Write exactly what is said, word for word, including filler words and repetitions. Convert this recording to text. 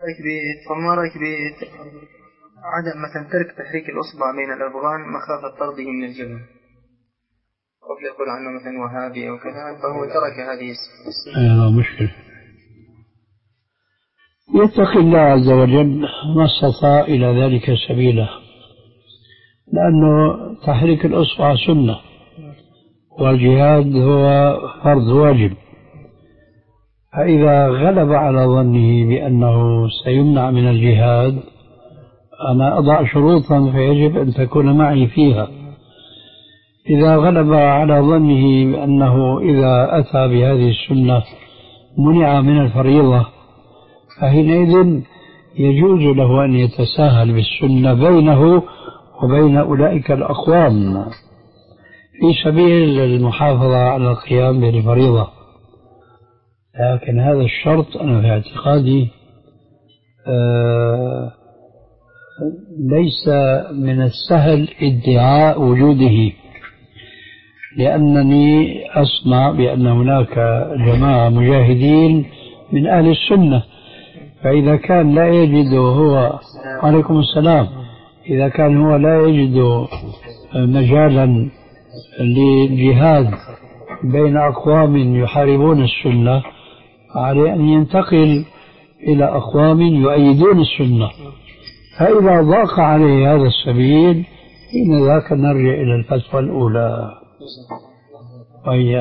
رأيك ب- فما رأيك بعدم مثلا ترك تحريك الأصبع بين الأذقان مخافة طرده من الجبل، أو يقول عنه مثلا وهابي أو كذا، فهو ترك هذه السنة. آه مشكلة. يتقي الله عز وجل ما استطاع إلى ذلك سبيلا، لأنه تحريك الأصبع سنة والجهاد هو فرض واجب، فإذا غلب على ظنه بأنه سيمنع من الجهاد أنا أضع شروطا فيجب أن تكون معي فيها. إذا غلب على ظنه بأنه إذا أتى بهذه السنة منع من الفريضة فحينئذ يجوز له أن يتساهل بالسنة بينه وبين أولئك الأقوام في سبيل المحافظة على القيام بالفريضة. لكن هذا الشرط أنا في اعتقادي آه ليس من السهل ادعاء وجوده، لأنني أسمع بأن هناك جماعة مجاهدين من أهل السنة، فإذا كان لا يجد هو عليكم السلام إذا كان هو لا يجد مجالا للجهاد بين أقوام يحاربون السنة عليه أن ينتقل إلى أقوام يؤيدون السنة، فإذا ضاق عليه هذا السبيل حين ذاك نرجع إلى الفتوى الأولى وهي